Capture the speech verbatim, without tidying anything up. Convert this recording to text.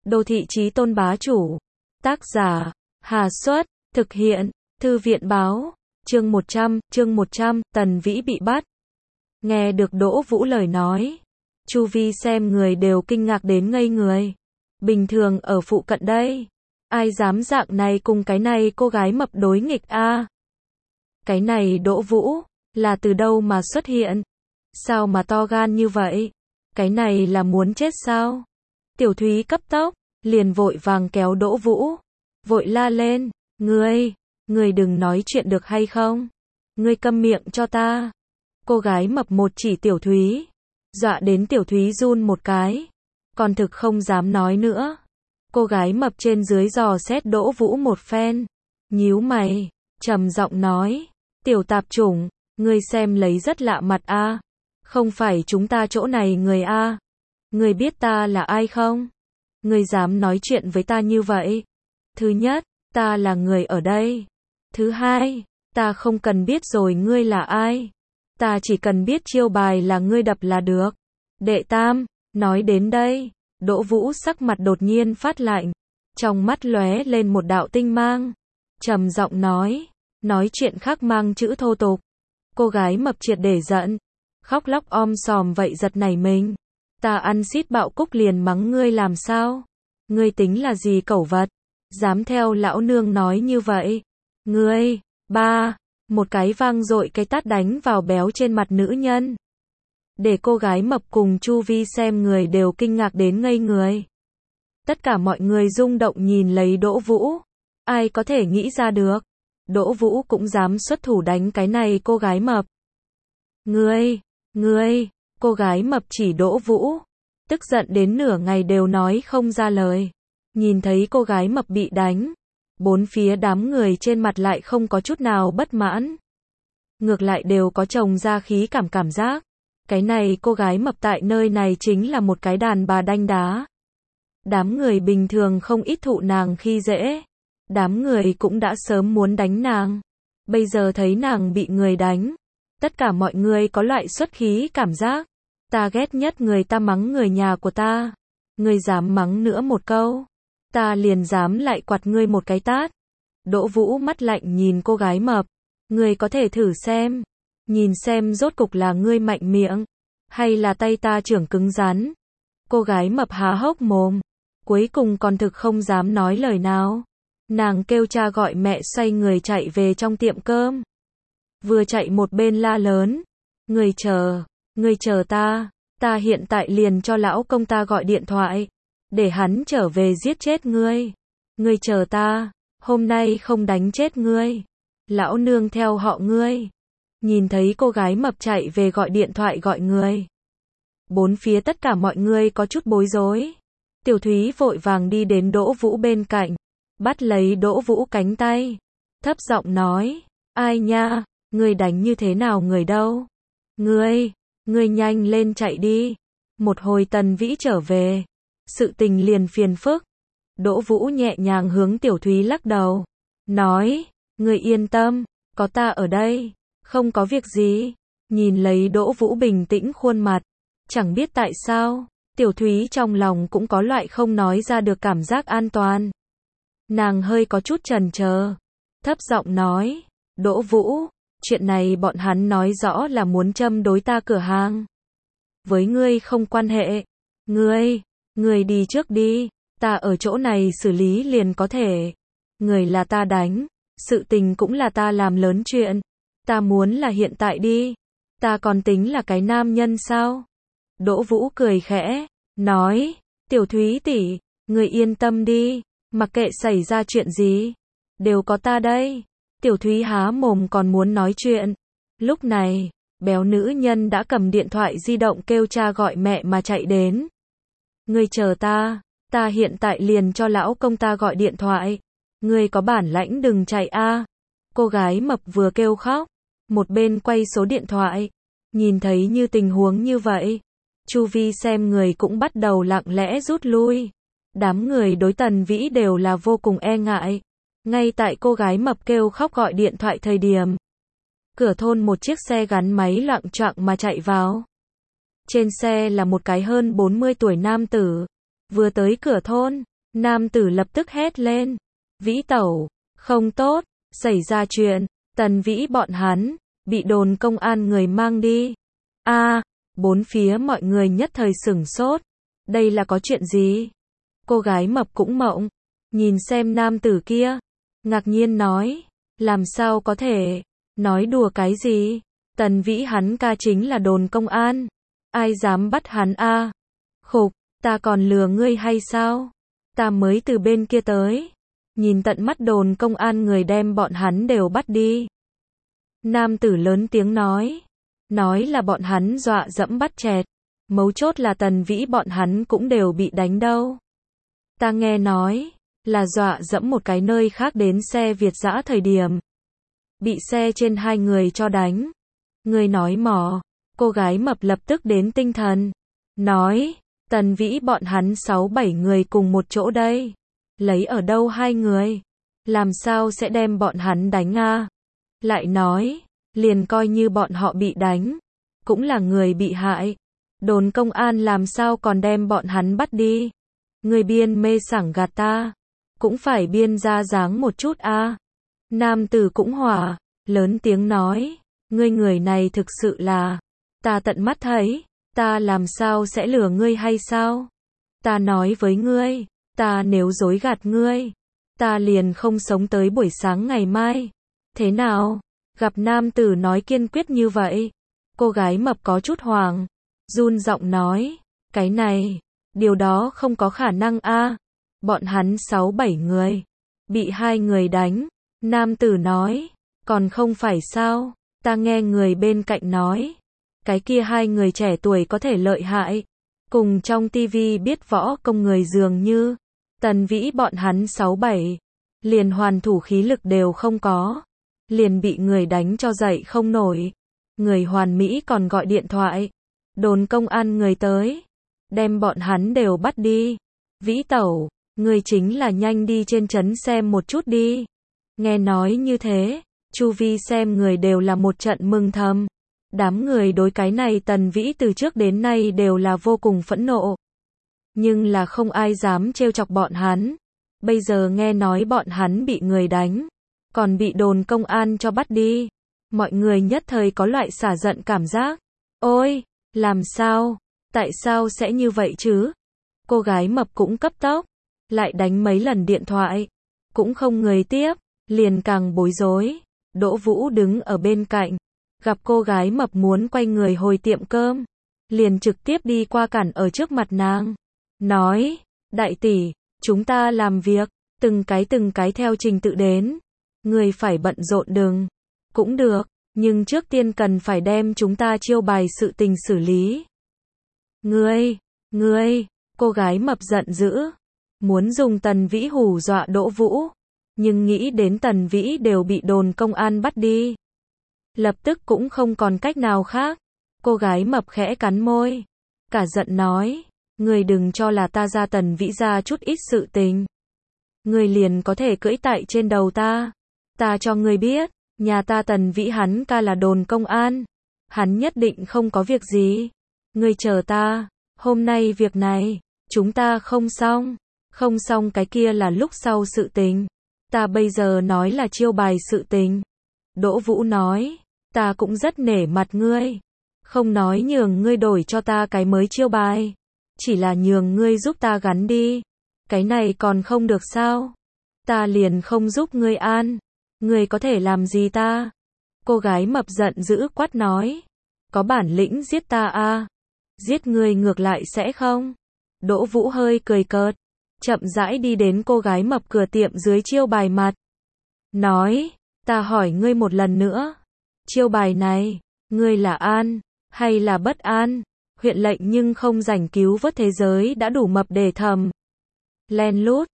Đô thị chí tôn bá chủ. Tác giả, Hà Xuất, thực hiện, Thư viện báo, chương một trăm, chương một trăm, Tần Vĩ bị bắt. Nghe được Đỗ Vũ lời nói, chu vi xem người đều kinh ngạc đến ngây người. Bình thường ở phụ cận đây, ai dám dạng này cùng cái này cô gái mập đối nghịch a? Cái này Đỗ Vũ, là từ đâu mà xuất hiện? Sao mà to gan như vậy? Cái này là muốn chết sao? Tiểu Thúy cấp tốc, liền vội vàng kéo Đỗ Vũ, vội la lên, ngươi, ngươi đừng nói chuyện được hay không? Ngươi câm miệng cho ta. Cô gái mập một chỉ Tiểu Thúy, dọa đến Tiểu Thúy run một cái, còn thực không dám nói nữa. Cô gái mập trên dưới dò xét Đỗ Vũ một phen, nhíu mày, trầm giọng nói, tiểu tạp chủng, ngươi xem lấy rất lạ mặt a, không phải chúng ta chỗ này người a, ngươi biết ta là ai không? Ngươi dám nói chuyện với ta như vậy? Thứ nhất, ta là người ở đây. Thứ hai, ta không cần biết rồi ngươi là ai. Ta chỉ cần biết chiêu bài là ngươi đập là được. Đệ tam, nói đến đây, Đỗ Vũ sắc mặt đột nhiên phát lạnh, trong mắt lóe lên một đạo tinh mang, trầm giọng nói, nói chuyện khác mang chữ thô tục. Cô gái mập triệt để giận, khóc lóc om sòm vậy giật nảy mình. Ta ăn xít bạo cúc liền mắng ngươi làm sao? Ngươi tính là gì cẩu vật? Dám theo lão nương nói như vậy? Ngươi, ba, một cái vang dội cái tát đánh vào béo trên mặt nữ nhân. Để cô gái mập cùng chu vi xem người đều kinh ngạc đến ngây người. Tất cả mọi người rung động nhìn lấy Đỗ Vũ. Ai có thể nghĩ ra được? Đỗ Vũ cũng dám xuất thủ đánh cái này cô gái mập. Ngươi, ngươi, cô gái mập chỉ Đỗ Vũ, tức giận đến nửa ngày đều nói không ra lời. Nhìn thấy cô gái mập bị đánh, bốn phía đám người trên mặt lại không có chút nào bất mãn. Ngược lại đều có chồng ra khí cảm cảm giác. Cái này cô gái mập tại nơi này chính là một cái đàn bà đanh đá. Đám người bình thường không ít thụ nàng khi dễ. Đám người cũng đã sớm muốn đánh nàng. Bây giờ thấy nàng bị người đánh, tất cả mọi người có loại xuất khí cảm giác. Ta ghét nhất người ta mắng người nhà của ta. Ngươi dám mắng nữa một câu, ta liền dám lại quạt ngươi một cái tát. Đỗ Vũ mắt lạnh nhìn cô gái mập. Ngươi có thể thử xem. Nhìn xem rốt cục là ngươi mạnh miệng, hay là tay ta trưởng cứng rắn. Cô gái mập há hốc mồm, cuối cùng còn thực không dám nói lời nào. Nàng kêu cha gọi mẹ xoay người chạy về trong tiệm cơm. Vừa chạy một bên la lớn. Người chờ, người chờ ta, ta hiện tại liền cho lão công ta gọi điện thoại, để hắn trở về giết chết ngươi. Ngươi chờ ta, hôm nay không đánh chết ngươi. Lão nương theo họ ngươi. Nhìn thấy cô gái mập chạy về gọi điện thoại gọi người. Bốn phía tất cả mọi người có chút bối rối. Tiểu Thúy vội vàng đi đến Đỗ Vũ bên cạnh, bắt lấy Đỗ Vũ cánh tay, thấp giọng nói, ai nha, ngươi đánh như thế nào người đâu? Ngươi, ngươi nhanh lên chạy đi. Một hồi Tần Vĩ trở về, sự tình liền phiền phức. Đỗ Vũ nhẹ nhàng hướng Tiểu Thúy lắc đầu, nói, ngươi yên tâm, có ta ở đây. Không có việc gì. Nhìn lấy Đỗ Vũ bình tĩnh khuôn mặt, chẳng biết tại sao, Tiểu Thúy trong lòng cũng có loại không nói ra được cảm giác an toàn. Nàng hơi có chút chần chờ, thấp giọng nói, Đỗ Vũ, chuyện này bọn hắn nói rõ là muốn châm đối ta cửa hàng. Với ngươi không quan hệ. Ngươi, ngươi đi trước đi, ta ở chỗ này xử lý liền có thể. Người là ta đánh, sự tình cũng là ta làm lớn chuyện. Ta muốn là hiện tại đi. Ta còn tính là cái nam nhân sao? Đỗ Vũ cười khẽ, nói, Tiểu Thúy tỷ, người yên tâm đi, mặc kệ xảy ra chuyện gì, đều có ta đây. Tiểu Thúy há mồm còn muốn nói chuyện. Lúc này, béo nữ nhân đã cầm điện thoại di động kêu cha gọi mẹ mà chạy đến. Ngươi chờ ta, ta hiện tại liền cho lão công ta gọi điện thoại. Ngươi có bản lãnh đừng chạy a. Cô gái mập vừa kêu khóc, một bên quay số điện thoại. Nhìn thấy như tình huống như vậy, chu vi xem người cũng bắt đầu lặng lẽ rút lui. Đám người đối Tần Vĩ đều là vô cùng e ngại. Ngay tại cô gái mập kêu khóc gọi điện thoại thời điểm, cửa thôn một chiếc xe gắn máy loạng choạng mà chạy vào. Trên xe là một cái hơn bốn mươi tuổi nam tử. Vừa tới cửa thôn, Nam tử lập tức hét lên. Vĩ tẩu, không tốt, xảy ra chuyện, Tần Vĩ bọn hắn, bị đồn công an người mang đi. A, bốn phía mọi người nhất thời sửng sốt. Đây là có chuyện gì? Cô gái mập cũng mộng, nhìn xem nam tử kia, ngạc nhiên nói, làm sao có thể, nói đùa cái gì? Tần Vĩ hắn ca chính là đồn công an, ai dám bắt hắn a? Khục, ta còn lừa ngươi hay sao? Ta mới từ bên kia tới, nhìn tận mắt đồn công an người đem bọn hắn đều bắt đi. Nam tử lớn tiếng nói, nói là bọn hắn dọa dẫm bắt chẹt, mấu chốt là Tần Vĩ bọn hắn cũng đều bị đánh đâu. Ta nghe nói, là dọa dẫm một cái nơi khác đến xe Việt dã thời điểm. Bị xe trên hai người cho đánh. Người nói mò, cô gái mập lập tức đến tinh thần. Nói, Tần Vĩ bọn hắn sáu bảy người cùng một chỗ đây. Lấy ở đâu hai người? Làm sao sẽ đem bọn hắn đánh a? Lại nói, liền coi như bọn họ bị đánh, cũng là người bị hại. Đồn công an làm sao còn đem bọn hắn bắt đi? Người biên mê sảng gạt ta, cũng phải biên ra dáng một chút a. Nam tử cũng hỏa, lớn tiếng nói, ngươi người này thực sự là, ta tận mắt thấy, ta làm sao sẽ lừa ngươi hay sao? Ta nói với ngươi, ta nếu dối gạt ngươi, ta liền không sống tới buổi sáng ngày mai. Thế nào? Gặp nam tử nói kiên quyết như vậy, cô gái mập có chút hoảng, run giọng nói, cái này, điều đó không có khả năng a. Bọn hắn sáu bảy người, bị hai người đánh. Nam tử nói, còn không phải sao, ta nghe người bên cạnh nói, cái kia hai người trẻ tuổi có thể lợi hại, cùng trong tivi biết võ công người dường như, Tần Vĩ bọn hắn sáu bảy, liền hoàn thủ khí lực đều không có, liền bị người đánh cho dậy không nổi. Người hoàn mỹ còn gọi điện thoại, đồn công an người tới, đem bọn hắn đều bắt đi. Vĩ tẩu, người chính là nhanh đi trên trấn xem một chút đi. Nghe nói như thế, chu vi xem người đều là một trận mừng thầm. Đám người đối cái này Tần Vĩ từ trước đến nay đều là vô cùng phẫn nộ. Nhưng là không ai dám trêu chọc bọn hắn. Bây giờ nghe nói bọn hắn bị người đánh, còn bị đồn công an cho bắt đi. Mọi người nhất thời có loại xả giận cảm giác. Ôi, làm sao? Tại sao sẽ như vậy chứ? Cô gái mập cũng cấp tốc, lại đánh mấy lần điện thoại, cũng không người tiếp, liền càng bối rối. Đỗ Vũ đứng ở bên cạnh, gặp cô gái mập muốn quay người hồi tiệm cơm, liền trực tiếp đi qua cản ở trước mặt nàng. Nói, đại tỷ, chúng ta làm việc, từng cái từng cái theo trình tự đến. Người phải bận rộn đừng. Cũng được, nhưng trước tiên cần phải đem chúng ta chiêu bài sự tình xử lý. Ngươi, ngươi, cô gái mập giận dữ, muốn dùng Tần Vĩ hù dọa Đỗ Vũ, nhưng nghĩ đến Tần Vĩ đều bị đồn công an bắt đi. Lập tức cũng không còn cách nào khác. Cô gái mập khẽ cắn môi, cả giận nói, ngươi đừng cho là ta ra Tần Vĩ ra chút ít sự tình. Ngươi liền có thể cưỡi tại trên đầu ta. Ta cho ngươi biết, nhà ta Tần Vĩ hắn ca là đồn công an, hắn nhất định không có việc gì. Ngươi chờ ta, hôm nay việc này, chúng ta không xong, không xong cái kia là lúc sau sự tình. Ta bây giờ nói là chiêu bài sự tình. Đỗ Vũ nói, ta cũng rất nể mặt ngươi, không nói nhường ngươi đổi cho ta cái mới chiêu bài, chỉ là nhường ngươi giúp ta gắn đi. Cái này còn không được sao? Ta liền không giúp ngươi an. Ngươi có thể làm gì ta? Cô gái mập giận dữ quát nói, có bản lĩnh giết ta a, giết ngươi ngược lại sẽ không? Đỗ Vũ hơi cười cợt, chậm rãi đi đến cô gái mập cửa tiệm dưới chiêu bài mặt. Nói, ta hỏi ngươi một lần nữa, chiêu bài này, ngươi là an, hay là bất an? Huyện lệnh nhưng không rảnh cứu vớt thế giới đã đủ mập để thầm. Len lút,